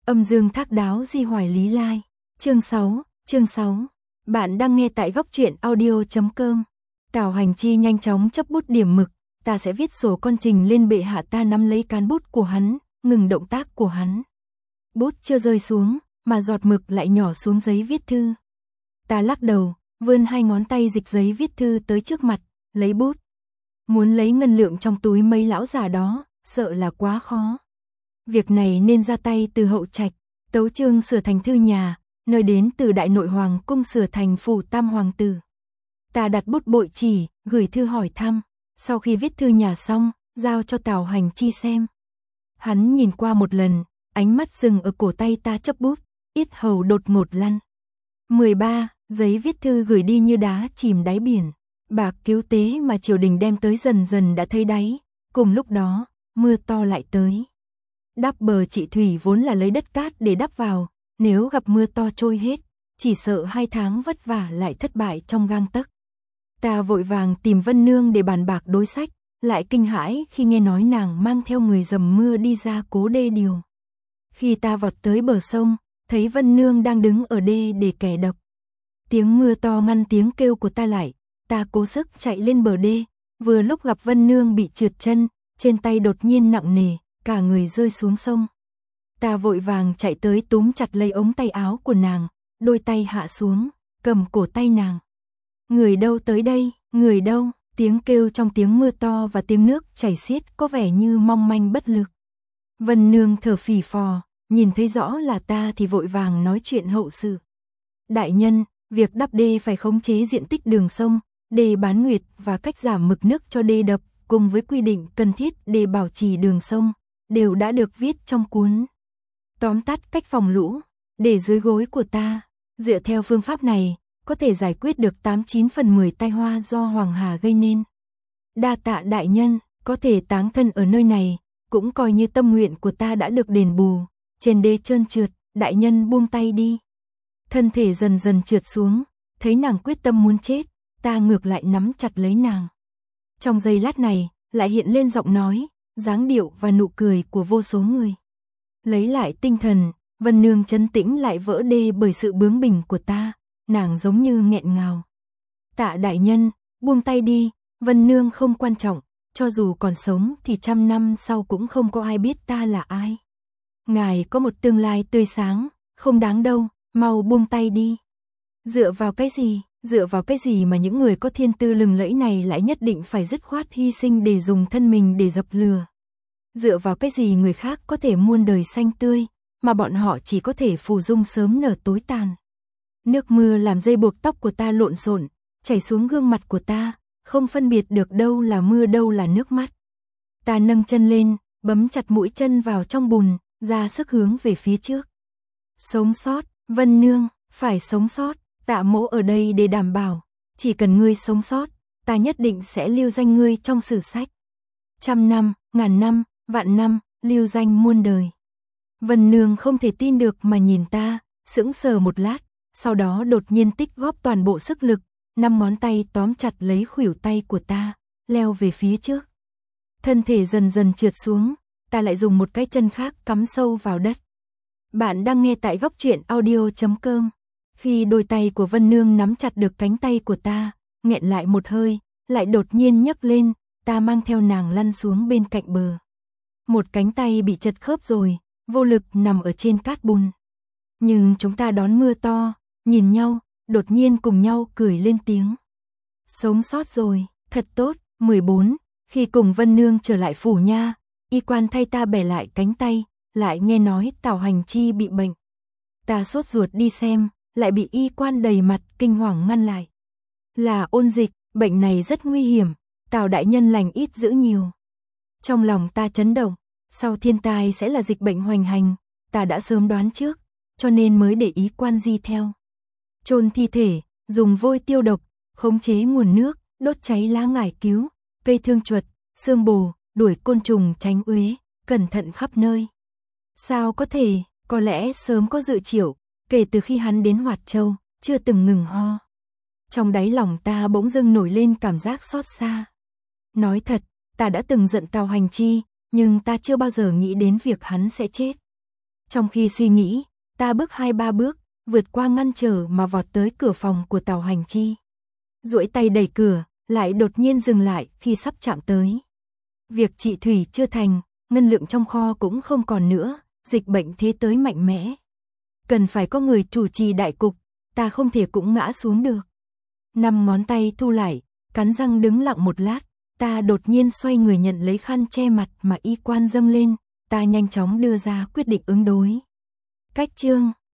Âm dương thác đáo di hoài lý lai. Chương 6. Bạn đang nghe tại góc truyện audio.com. Tào Hành Chi nhanh chóng chấp bút điểm mực, ta sẽ viết sổ con trình lên bệ hạ. Ta nắm lấy cán bút của hắn, ngừng động tác của hắn. Bút chưa rơi xuống, mà giọt mực lại nhỏ xuống giấy viết thư. Ta lắc đầu, vươn hai ngón tay dịch giấy viết thư tới trước mặt, lấy bút. Muốn lấy ngân lượng trong túi mấy lão già đó, sợ là quá khó. Việc này nên ra tay từ hậu trạch, tấu chương sửa thành thư nhà, nơi đến từ đại nội hoàng cung sửa thành phủ tam hoàng tử. Ta đặt bút bội chỉ, gửi thư hỏi thăm, sau khi viết thư nhà xong, giao cho Tào Hành Chi xem. Hắn nhìn qua một lần, ánh mắt dừng ở cổ tay ta chấp bút, yết hầu đột ngột lăn. 13. Giấy viết thư gửi đi như đá chìm đáy biển. Bạc cứu tế mà triều đình đem tới dần dần đã thấy đáy. Cùng lúc đó, mưa to lại tới. Đắp bờ trị thủy vốn là lấy đất cát để đắp vào, nếu gặp mưa to trôi hết, chỉ sợ 2 tháng vất vả lại thất bại trong gang tấc. Ta vội vàng tìm Vân Nương để bàn bạc đối sách, lại kinh hãi khi nghe nói nàng mang theo người dầm mưa đi ra cố đê điều. Khi ta vọt tới bờ sông, thấy Vân Nương đang đứng ở đê để kẻ độc. Tiếng mưa to ngăn tiếng kêu của ta lại, ta cố sức chạy lên bờ đê, vừa lúc gặp Vân Nương bị trượt chân, trên tay đột nhiên nặng nề, cả người rơi xuống sông. Ta vội vàng chạy tới túm chặt lấy ống tay áo của nàng, đôi tay hạ xuống, cầm cổ tay nàng. Người đâu tới đây, người đâu? Tiếng kêu trong tiếng mưa to và tiếng nước chảy xiết có vẻ như mong manh bất lực. Vân Nương thở phì phò, nhìn thấy rõ là ta thì vội vàng nói chuyện hậu sự. Đại nhân, việc đắp đê phải khống chế diện tích đường sông, đê bán nguyệt và cách giảm mực nước cho đê đập, cùng với quy định cần thiết để bảo trì đường sông, đều đã được viết trong cuốn tóm tắt cách phòng lũ, để dưới gối của ta. Dựa theo phương pháp này, có thể giải quyết được 89 phần 10 tai họa do Hoàng Hà gây nên. Đa tạ đại nhân, có thể táng thân ở nơi này, cũng coi như tâm nguyện của ta đã được đền bù. Trên đê trơn trượt, đại nhân buông tay đi. Thân thể dần dần trượt xuống, thấy nàng quyết tâm muốn chết, ta ngược lại nắm chặt lấy nàng. Trong giây lát này, lại hiện lên giọng nói, dáng điệu và nụ cười của vô số người. Lấy lại tinh thần, Vân Nương trấn tĩnh lại vỡ đê bởi sự bướng bỉnh của ta, nàng giống như nghẹn ngào. Tạ đại nhân, buông tay đi, Vân Nương không quan trọng, cho dù còn sống thì 100 năm sau cũng không có ai biết ta là ai. Ngài có một tương lai tươi sáng, không đáng đâu, mau buông tay đi. Dựa vào cái gì mà những người có thiên tư lừng lẫy này lại nhất định phải dứt khoát hy sinh để dùng thân mình để dập lửa? Dựa vào cái gì người khác có thể muôn đời xanh tươi, mà bọn họ chỉ có thể phù dung sớm nở tối tàn? Nước mưa làm dây buộc tóc của ta lộn xộn, chảy xuống gương mặt của ta, không phân biệt được đâu là mưa đâu là nước mắt. Ta nâng chân lên, bấm chặt mũi chân vào trong bùn, ra sức hướng về phía trước. Sống sót, Vân Nương, phải sống sót, Tạ Mỗ ở đây để đảm bảo, chỉ cần ngươi sống sót, ta nhất định sẽ lưu danh ngươi trong sử sách. 100 năm, ngàn năm, vạn năm, lưu danh muôn đời. Vân Nương không thể tin được mà nhìn ta, sững sờ một lát, sau đó đột nhiên tích góp toàn bộ sức lực, 5 ngón tay tóm chặt lấy khuỷu tay của ta, leo về phía trước. Thân thể dần dần trượt xuống, ta lại dùng một cái chân khác cắm sâu vào đất. Bạn đang nghe tại góc truyện audio.com. Khi đôi tay của Vân Nương nắm chặt được cánh tay của ta, nghẹn lại một hơi, lại đột nhiên nhấc lên, ta mang theo nàng lăn xuống bên cạnh bờ. Một cánh tay bị chật khớp rồi, vô lực nằm ở trên cát bùn. Nhưng chúng ta đón mưa to, nhìn nhau, đột nhiên cùng nhau cười lên tiếng. Sống sót rồi, thật tốt. 14. Khi cùng Vân Nương trở lại phủ nha, y quan thay ta bẻ lại cánh tay, lại nghe nói Tào Hành Chi bị bệnh. Ta sốt ruột đi xem, lại bị y quan đầy mặt kinh hoàng ngăn lại. Là ôn dịch, bệnh này rất nguy hiểm, Tào đại nhân lành ít giữ nhiều. Trong lòng ta chấn động, sau thiên tai sẽ là dịch bệnh hoành hành, ta đã sớm đoán trước, cho nên mới để ý quan di theo. Chôn thi thể, dùng vôi tiêu độc, khống chế nguồn nước, đốt cháy lá ngải cứu, cây thương chuột, xương bồ, đuổi côn trùng tránh uế, cẩn thận khắp nơi. Sao có thể, có lẽ sớm có dự triệu, kể từ khi hắn đến Hoạt Châu, chưa từng ngừng ho. Trong đáy lòng ta bỗng dưng nổi lên cảm giác xót xa. Nói thật, ta đã từng giận Tào Hành Chi, nhưng ta chưa bao giờ nghĩ đến việc hắn sẽ chết. Trong khi suy nghĩ, ta bước 2-3 bước, vượt qua ngăn trở mà vọt tới cửa phòng của Tào Hành Chi. Duỗi tay đẩy cửa, lại đột nhiên dừng lại khi sắp chạm tới. Việc trị thủy chưa thành, ngân lượng trong kho cũng không còn nữa, dịch bệnh thế tới mạnh mẽ. Cần phải có người chủ trì đại cục, ta không thể cũng ngã xuống được. 5 ngón tay thu lại, cắn răng đứng lặng một lát, ta đột nhiên xoay người nhận lấy khăn che mặt mà y quan dâng lên, ta nhanh chóng đưa ra quyết định ứng đối. Cách chương